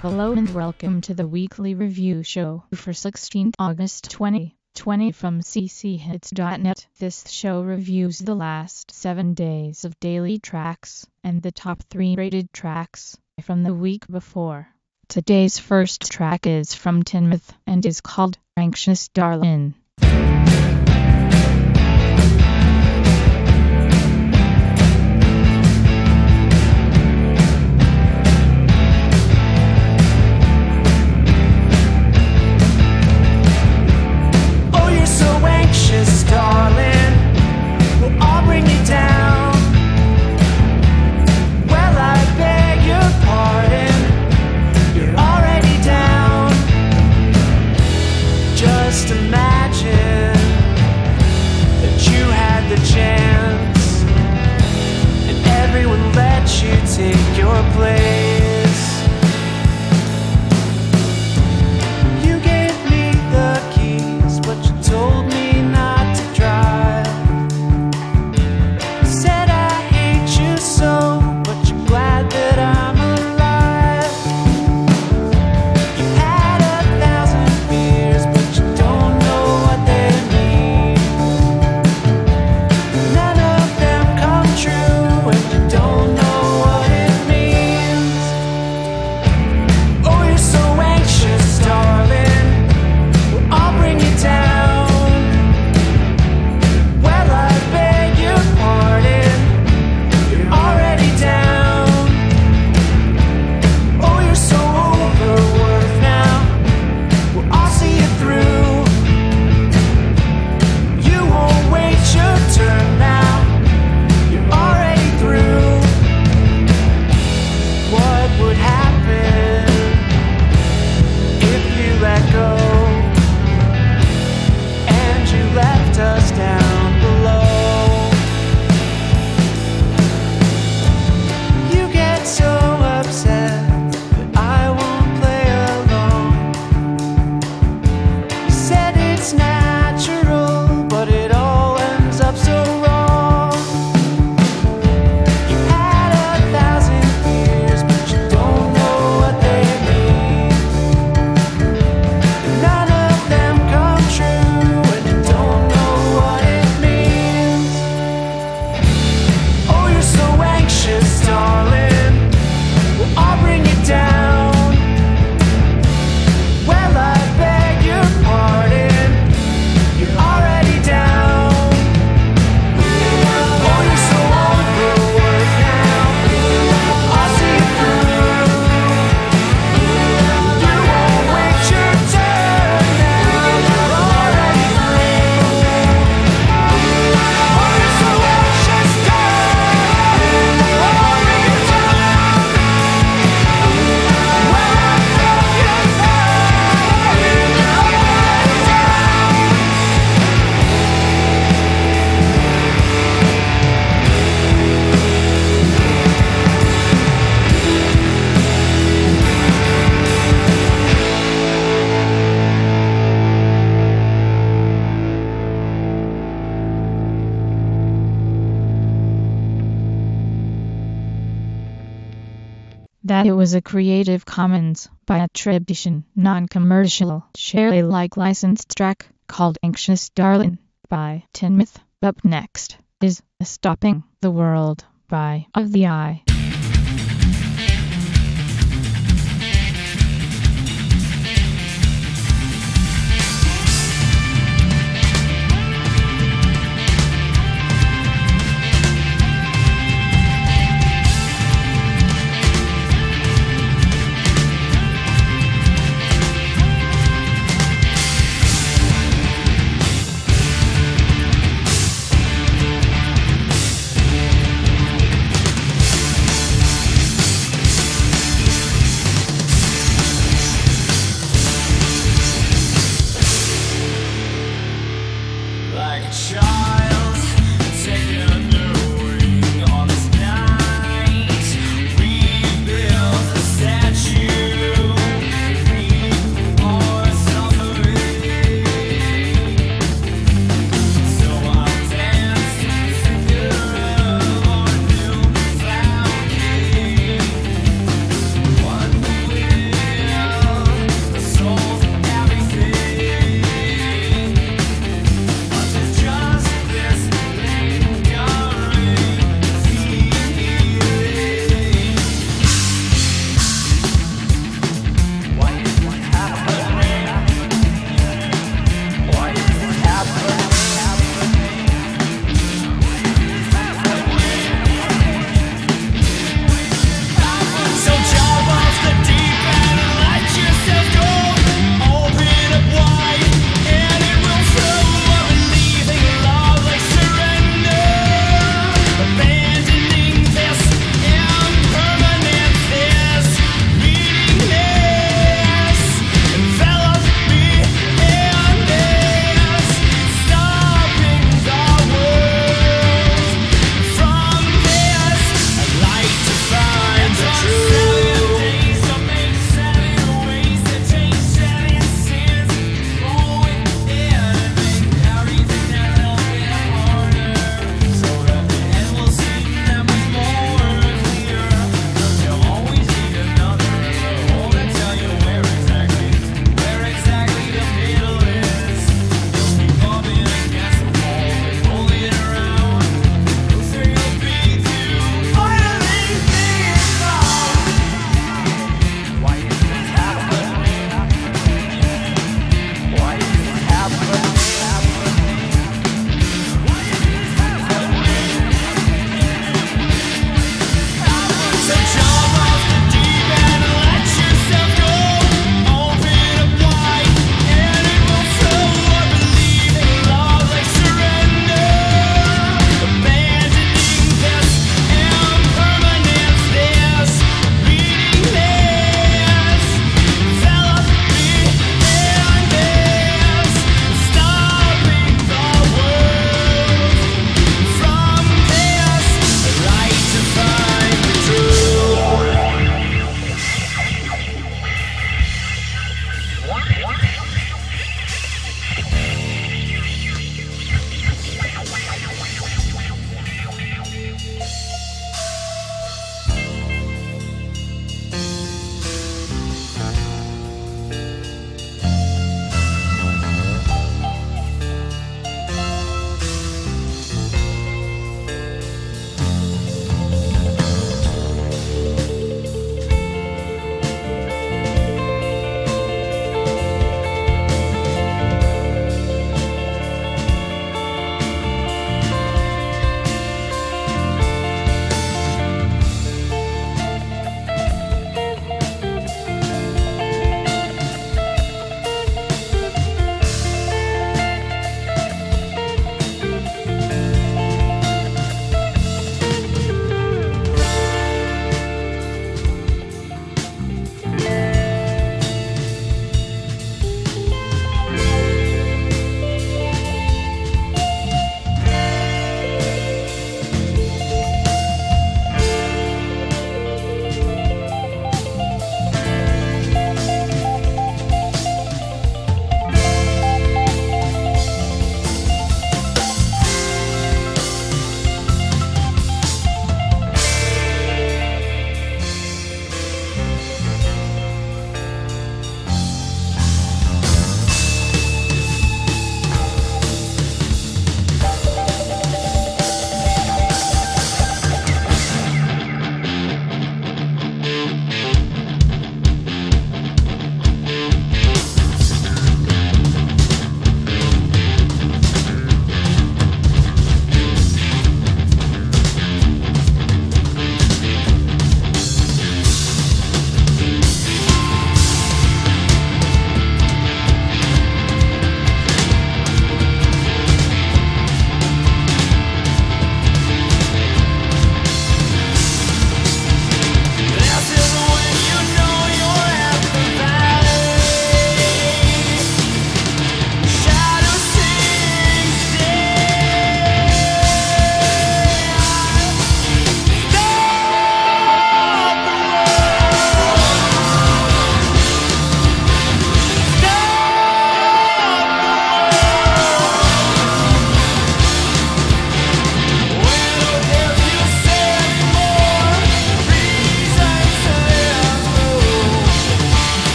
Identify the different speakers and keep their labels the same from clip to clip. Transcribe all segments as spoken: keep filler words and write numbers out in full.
Speaker 1: Hello and welcome to the weekly review show for sixteenth August twenty twenty from c c hits dot net. This show reviews the last seven days of daily tracks and the top three rated tracks from the week before. Today's first track is from Tinmouth and is called Anxious Darlin'.
Speaker 2: Take your place. You gave me the keys, but you told me not to drive. Said I hate you so, but you're glad that I'm alive. You had a thousand fears, but you don't know what they mean. None of them come true, and you don't know.
Speaker 1: That it was a Creative Commons by attribution, non-commercial, share Alike licensed track called Anxious Darlin' by Tinmouth. Up next is Stopping the World by Of the Eye.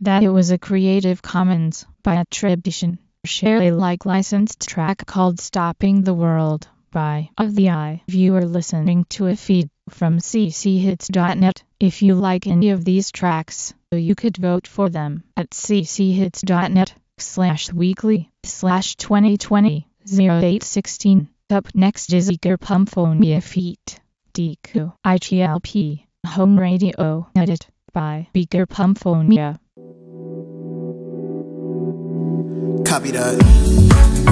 Speaker 1: that it was a Creative Commons by attribution, share Alike licensed track called Stopping the World by Of the Eye. You are listening to a feed from c c hits dot net. If you like any of these tracks, you could vote for them at c c hits dot net slash weekly slash twenty twenty oh eight sixteen. Up next is Igor Pumphonia feat. D Q I G L P Home Radio edit by Igor Pumphonia.
Speaker 3: Copy that.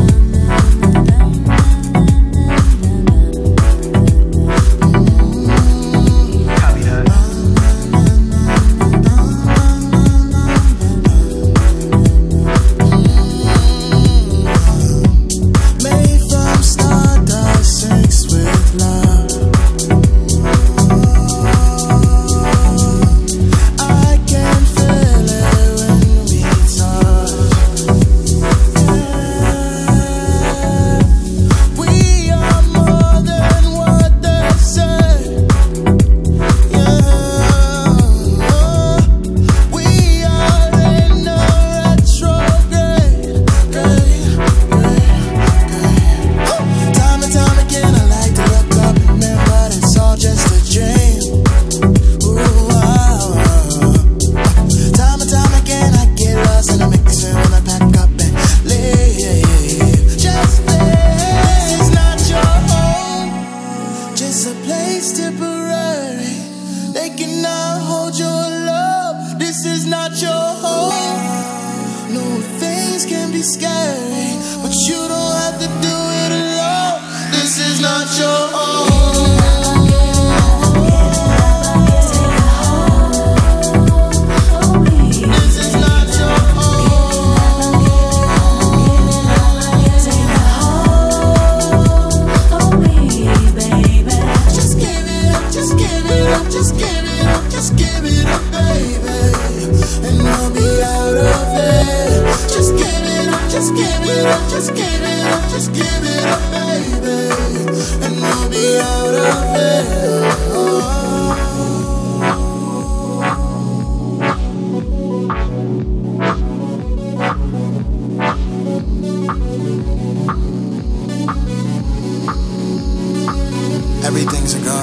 Speaker 4: Everything's a go.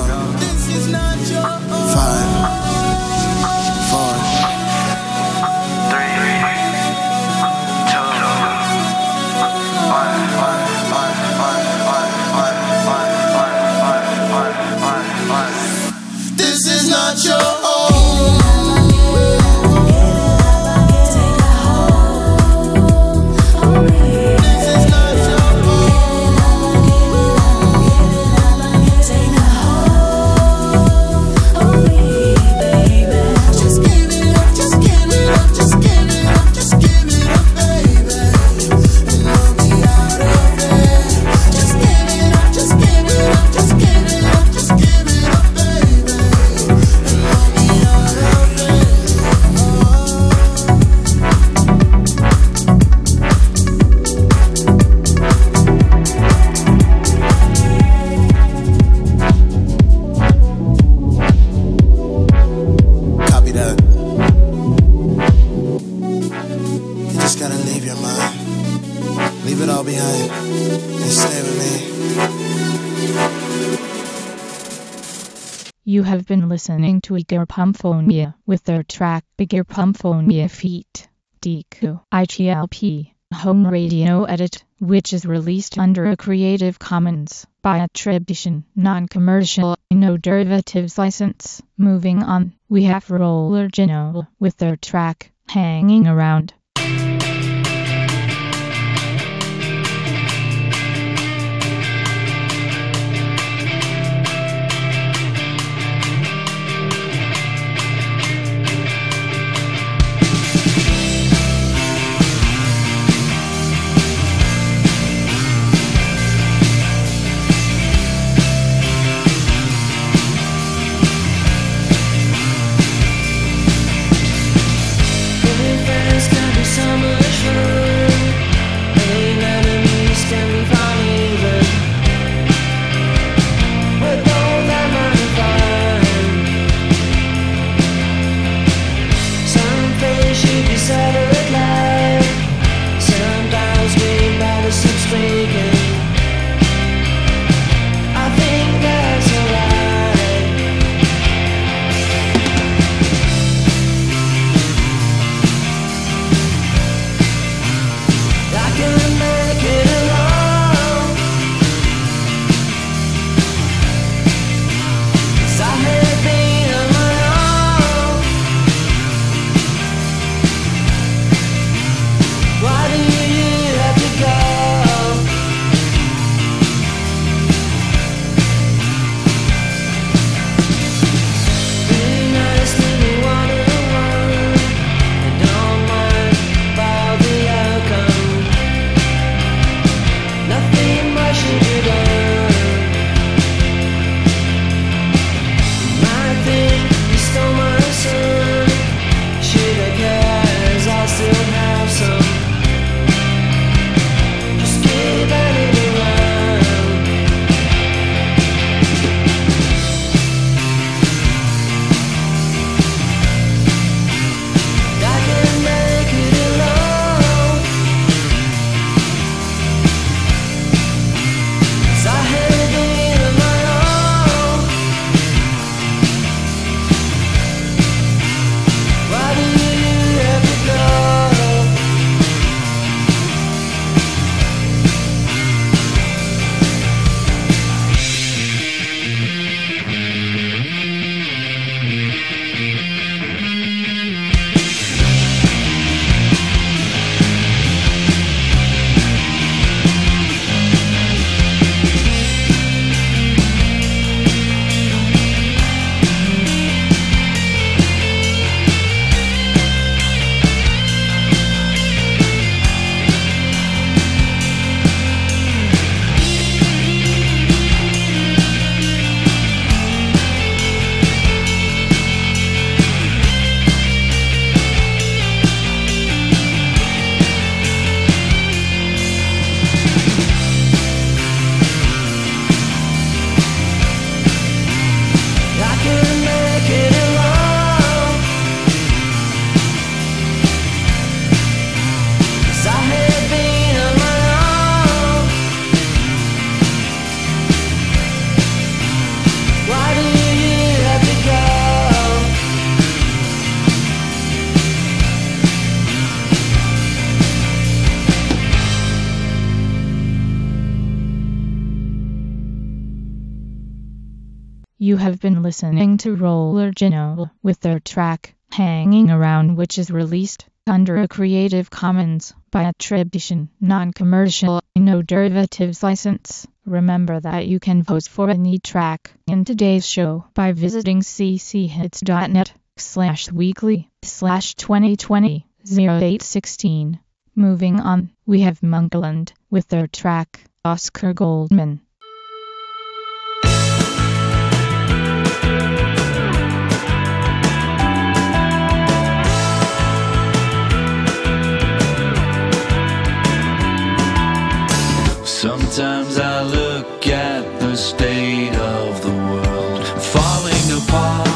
Speaker 4: Five, four, three, two, one, one, one, one, one, one, one, one, one, one. This is not your home.
Speaker 1: You have been listening to Igor Pumphonia with their track Igor Pumphonia feat. D Q I G L P Home Radio edit, which is released under a Creative Commons by attribution, non-commercial, no derivatives license. Moving on, we have Roller Gino with their track Hanging Around.
Speaker 2: First
Speaker 1: You have been listening to Roller Gino with their track, Hanging Around, which is released under a Creative Commons by attribution, non-commercial, no derivatives license. Remember that you can vote for any track in today's show by visiting cchits.net slash weekly slash 2020 0816. Moving on, we have Monkland with their track, Oscar Goldman.
Speaker 2: Sometimes I look at the state of the world falling apart.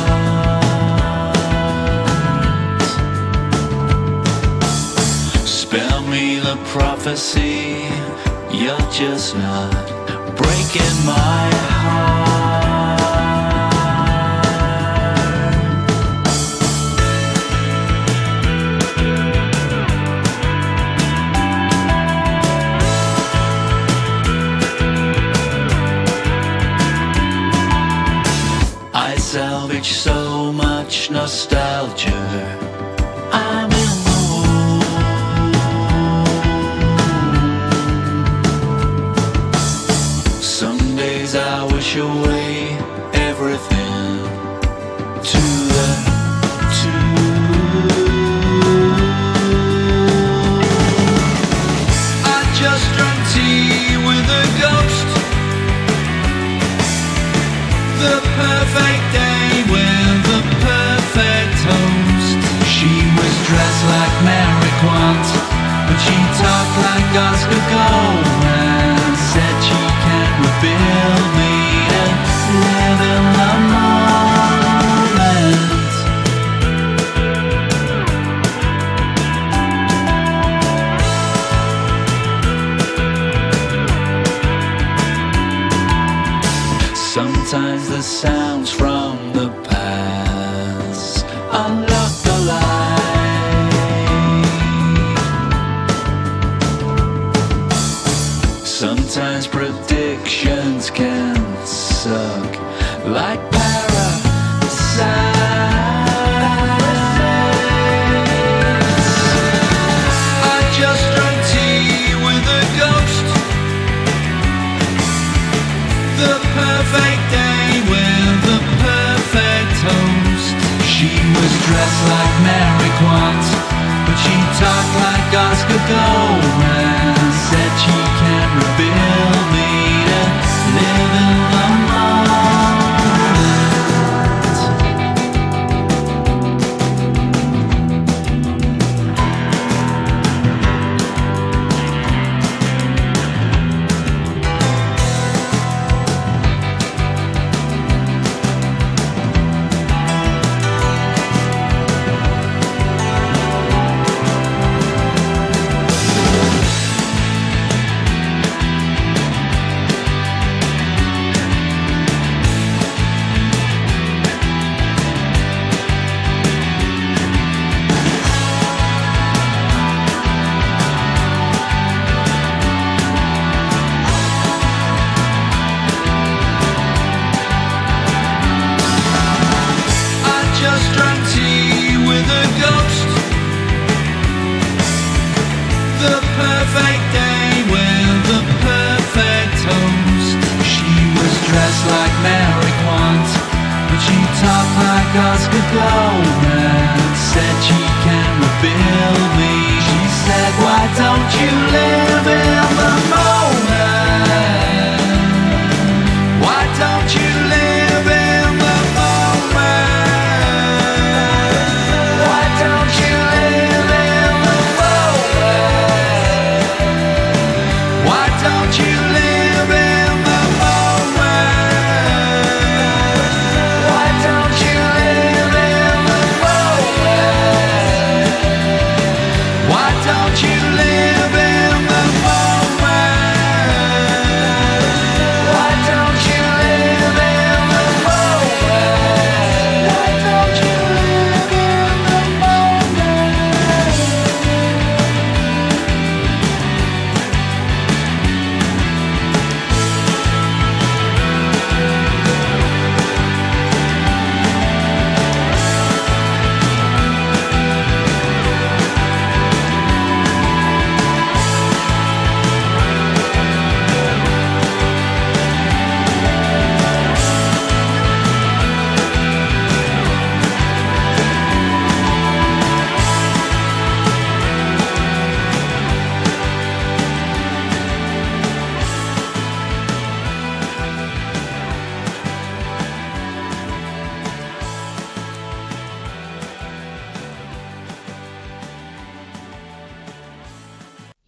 Speaker 2: Spare me the prophecy, you're just not breaking my heart. I salvage so much nostalgia. I'm in the mood. Some days I wish away everything to the tune. I just drank tea with a ghost. The perfect day with the perfect host. She was dressed like Mary Quant, but she talked like Oscar Goldman. Said she can't rebuild me and live in the moment. Sometimes the sounds from the past unlock the light. Sometimes predictions can suck like parasites. I just drank tea with a ghost. The perfect day with the perfect host. She was dressed like Mary Quant, but she talked like Oscar Goldman. Said she can't rebuild me to live in the Oscar Goldman. Said she can't rebuild me. She said, why don't you live in the moment? Why don't you live in the moment? Why don't you live in the moment? Why don't you live in the moment? Why don't you live in the moment? Why don't you live in the moment?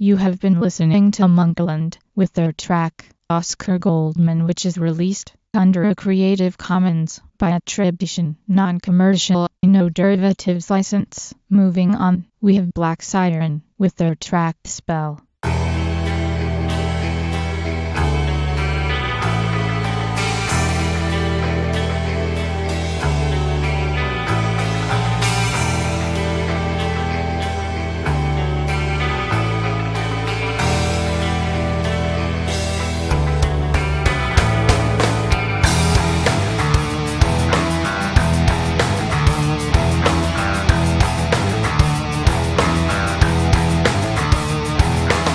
Speaker 1: You have been listening to Monkland with their track Oscar Goldman, which is released under a Creative Commons by attribution, non-commercial, no derivatives license. Moving on, we have Black Siren with their track Spell.
Speaker 4: Thank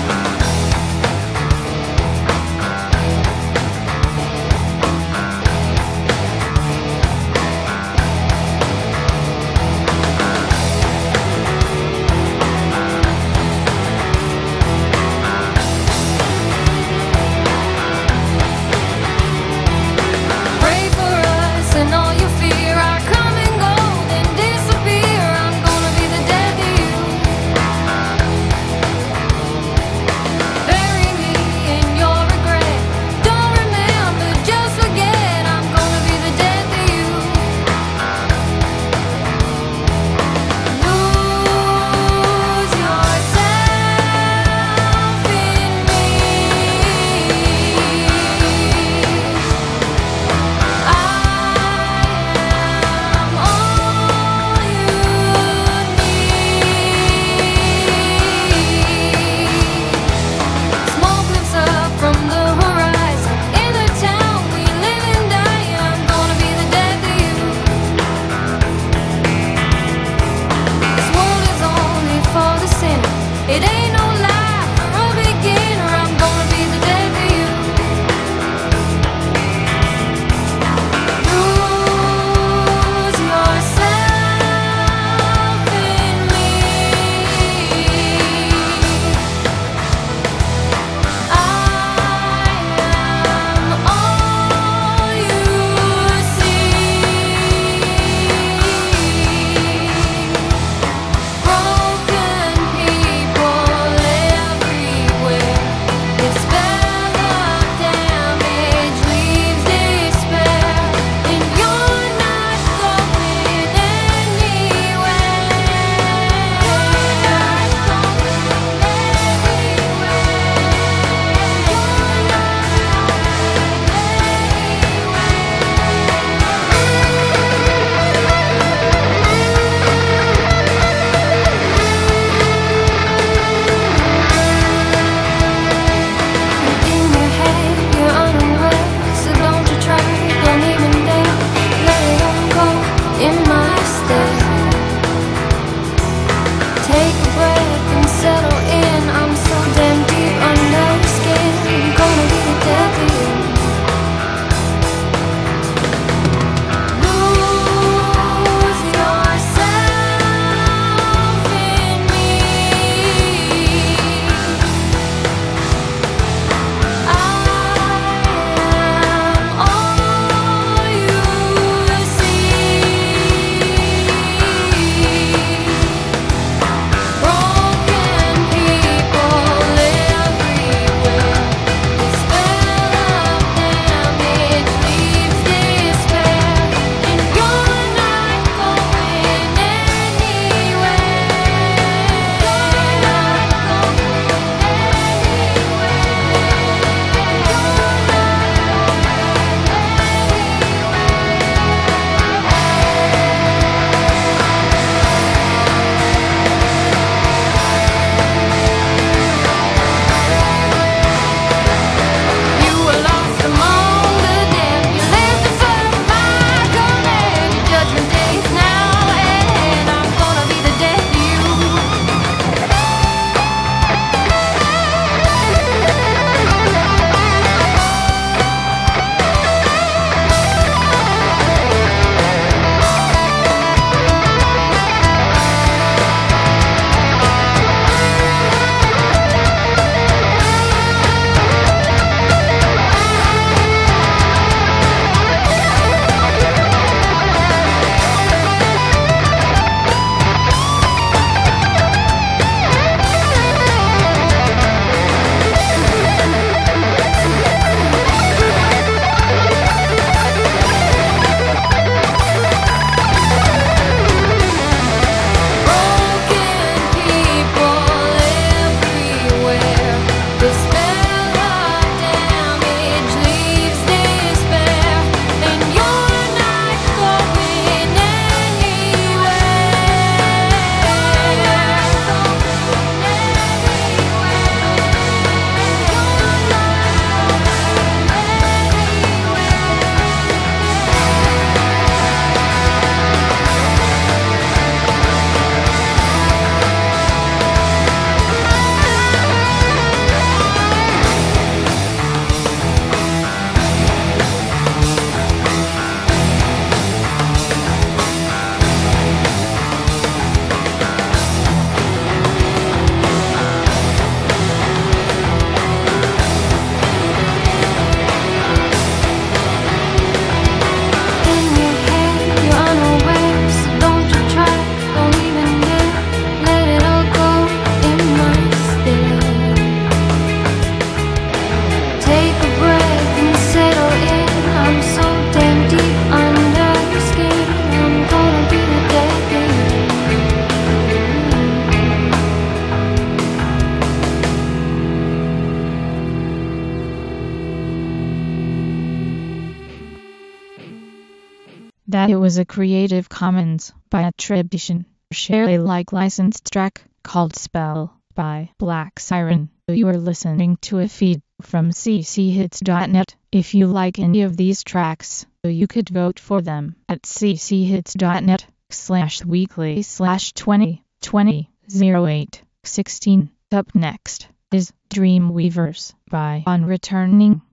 Speaker 1: that it was a Creative Commons by attribution, share Alike licensed track called Spell by Black Siren. You are listening to a feed from c c hits dot net. If you like any of these tracks, you could vote for them at c c hits dot net slash weekly slash twenty twenty oh eight sixteen. Up next is Dreamweavers by On Returning.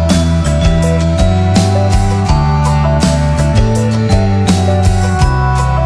Speaker 2: Dreamweavers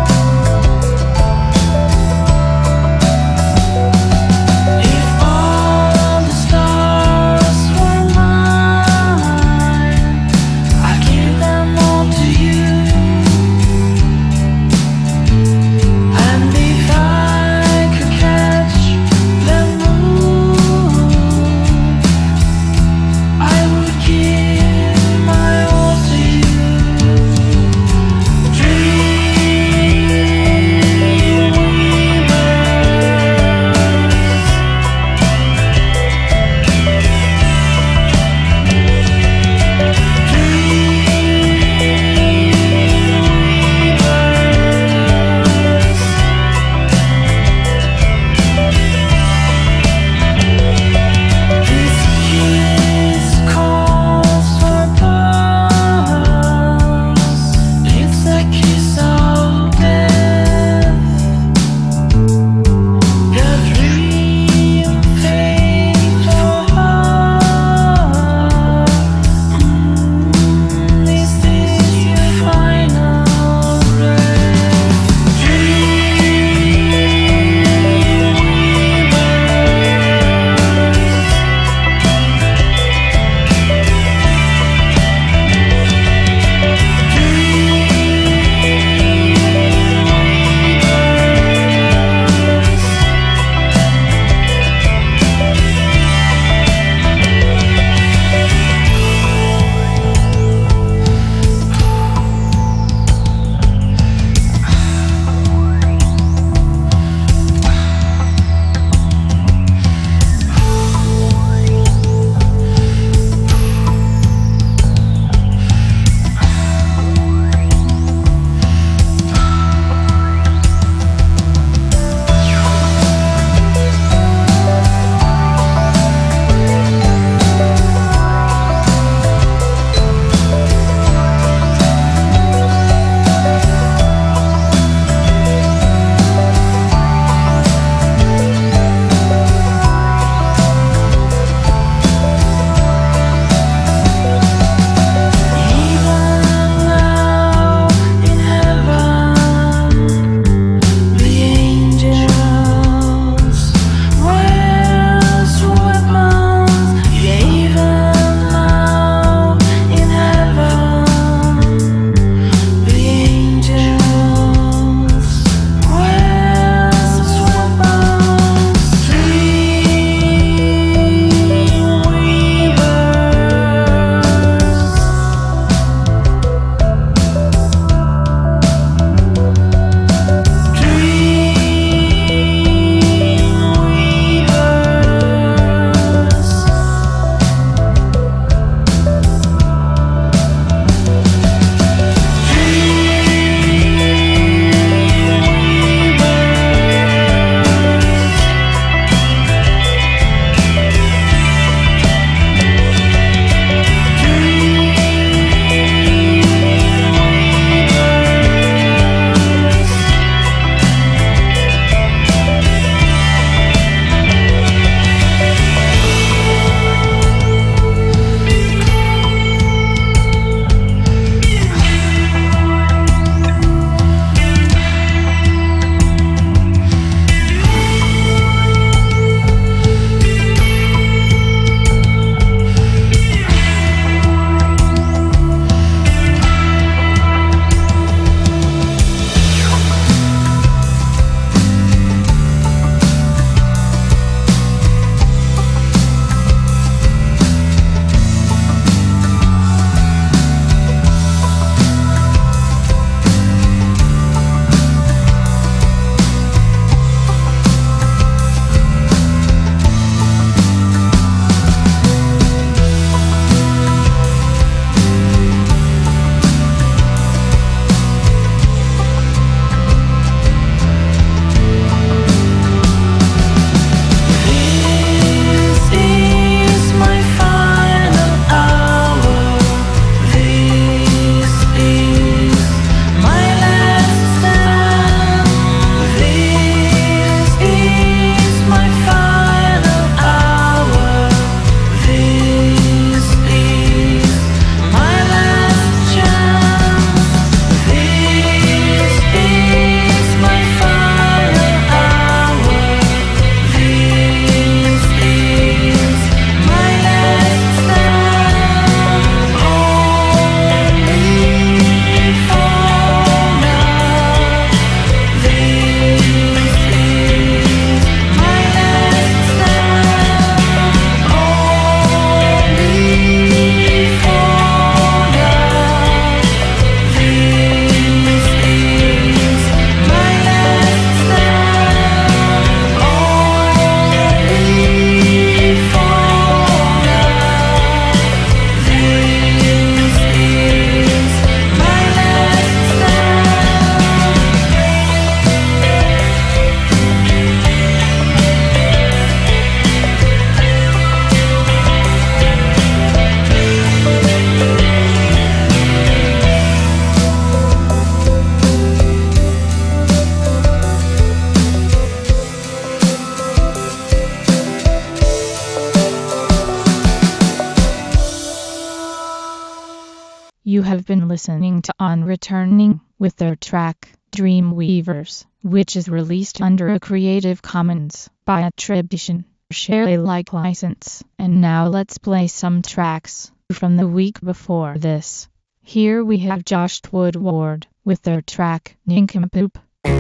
Speaker 1: have been listening to On Returning with their track Dreamweavers, which is released under a Creative Commons by attribution, share Alike license. And now let's play some tracks from the week before this. Here we have Josh Woodward with their track Nincompoop.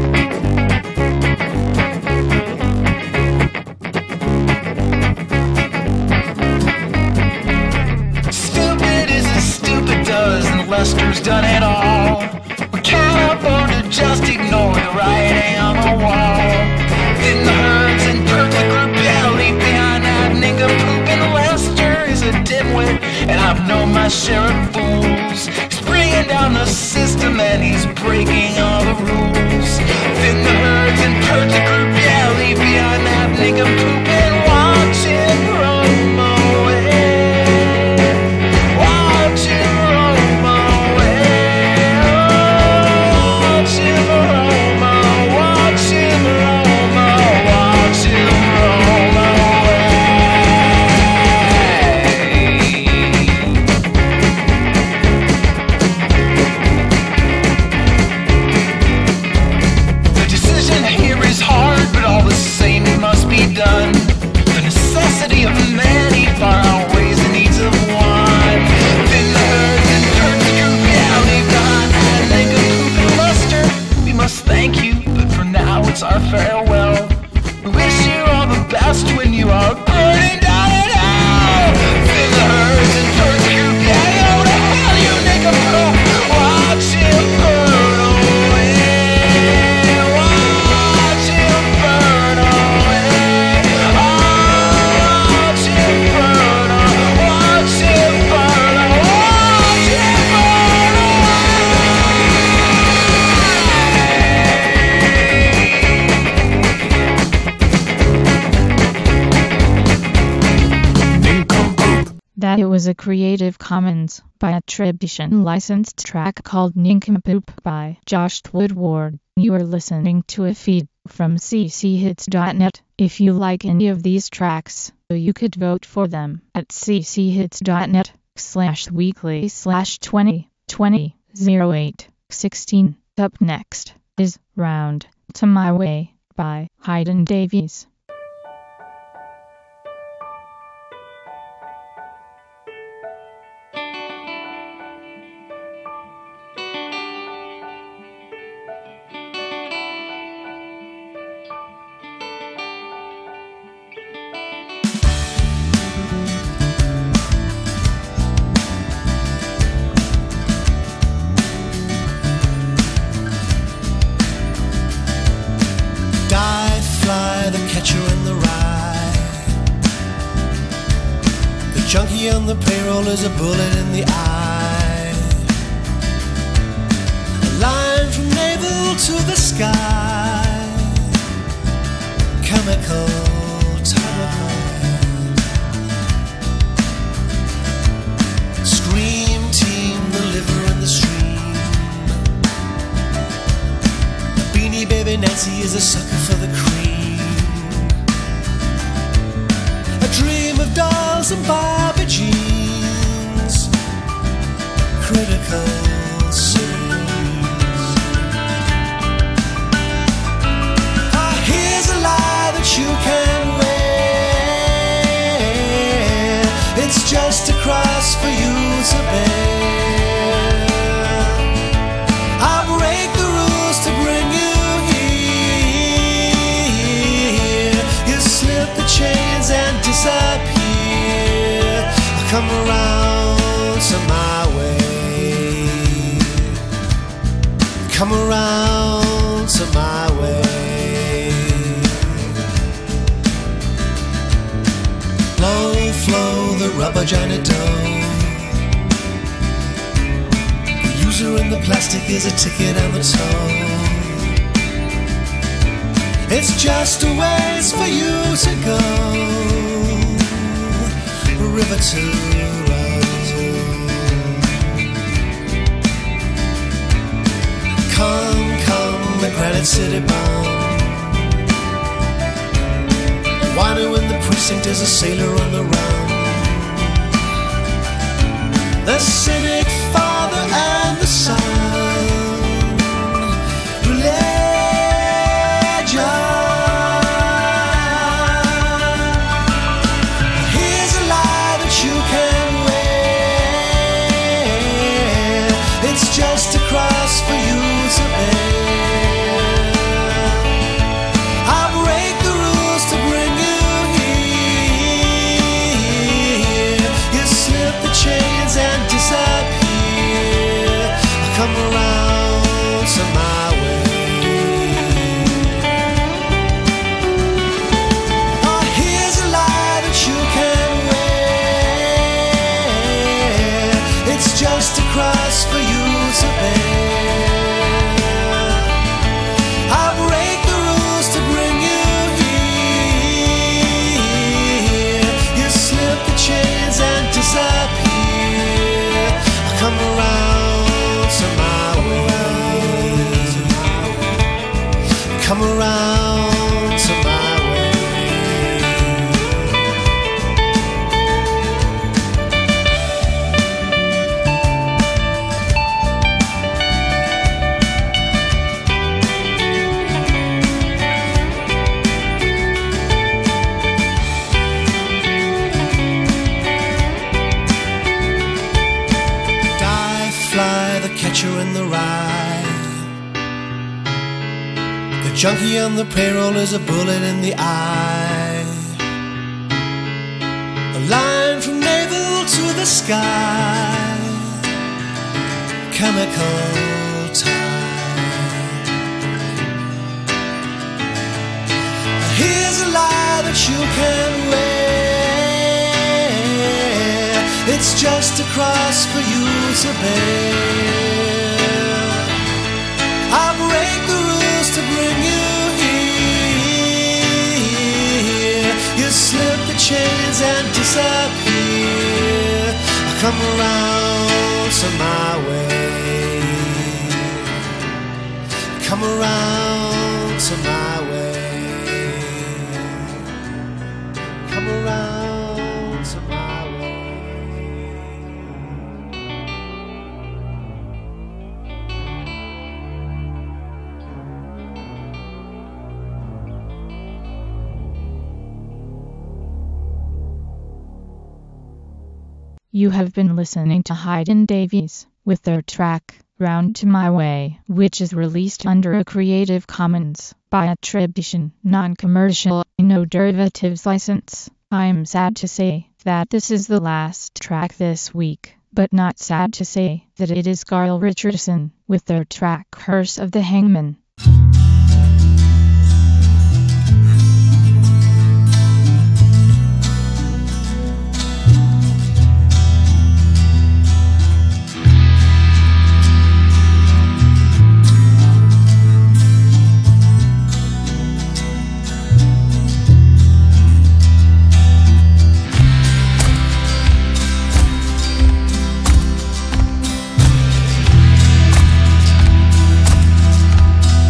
Speaker 2: Stupid is as stupid does, and Lester's done it all. We can't afford to just ignore the writing on the wall. In the herds and perfect group, yeah, leave behind that nincompoop. And Lester is a dimwit, and I've known my share of fools. He's bringing down the system, and he's breaking all the rules. In the herds and perfect group, yeah, leave behind that nincompoop. And watch him roam away. Watch him roam away. Watch him roam away. Watch him roam away. Watch him roam away. The decision here is hard, but all the same it must be done. The necessity of many far outweighs the needs of one. Thin the herds and turns the group, yeah, leave behind that nincompoop and Lester. We must thank you, but for now it's our farewell. We wish you all the best when you are burning down in hell. Thin the herds and turns the group, yeah, go to hell, you nincompoop. Watch him burn away. Watch him burn away. Watch him burn away. Watch him burn away. Watch him burn
Speaker 1: That it was a Creative Commons by attribution licensed track called Nincompoop by Josh Woodward. You are listening to a feed from c c hits dot net. If you like any of these tracks, you could vote for them at c c hits dot net slash weekly slash twenty twenty oh eight sixteen. Up next is Round to My Way by Hayden Davies.
Speaker 3: Die, fly, the catcher in the rye. The junkie on the payroll is a bullet in the eye. A line from navel to the sky. Chemical tide. Scream team, the liver in the stream. Beanie Baby Nancy is a sucker for the cream. A dream of dolls and Barbie jeans. Critical scenes. Ah, here's a lie that you can wear. It's just a cross for you to bear. I'll break the rules to bring you here. You slip the chains and disappear. I'll come around to my way. Come around to my way. Low flow, the rubber giant dough. The user in the plastic is a ticket on the toe. It's just a ways for you to go. River to run to. Come, come, the Granite City bound. Wino in the precinct is a sailor on the run. The cynic father sound religion. Here's a lie that you can wear. It's just a cross for you to bear. I'll break the rules to bring you here. You slip the chains and disappear. Come around to my way. Oh, here's a lie that you can wear. It's just a cross for you to bear. I'll break the rules to bring you here. You slip the chains and disappear. Come around to my way. Come around to my way. Die, fly, the catcher in the rye. The junkie on the payroll is a bullet in the eye. A line from navel to the sky. Chemical tie. Here's a lie that you can wear. It's just a cross for you to bear. I'll break the rules to bring you here. You slip the chains and disappear. Come around to my way. Come around to my way. Come around to my way.
Speaker 1: You have been listening to Hayden Davies with their track Round to My Way, which is released under a Creative Commons by attribution, non-commercial, no derivatives license. I'm sad to say that this is the last track this week, but not sad to say that it is Carl Richardson with their track Curse of the Hangman.
Speaker 3: Come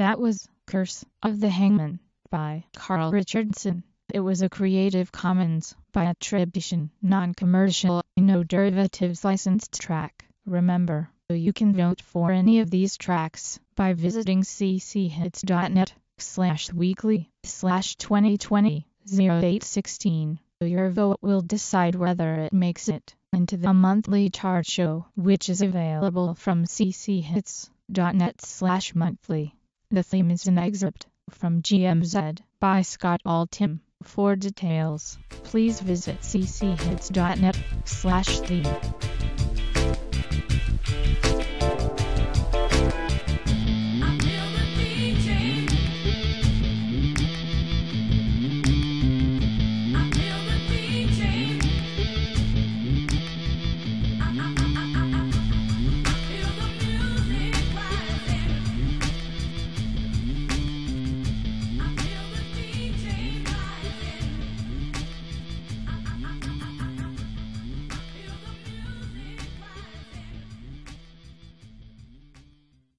Speaker 1: That was Curse of the Hangman by Carl Richardson. It was a Creative Commons by attribution, non-commercial, no derivatives licensed track. Remember, you can vote for any of these tracks by visiting cchits.net slash weekly slash 2020 08 16. Your vote will decide whether it makes it into the monthly chart show, which is available from cchits.net slash monthly. The theme is an excerpt from G M Z by Scott Altham. For details, please visit cchits.net slash theme.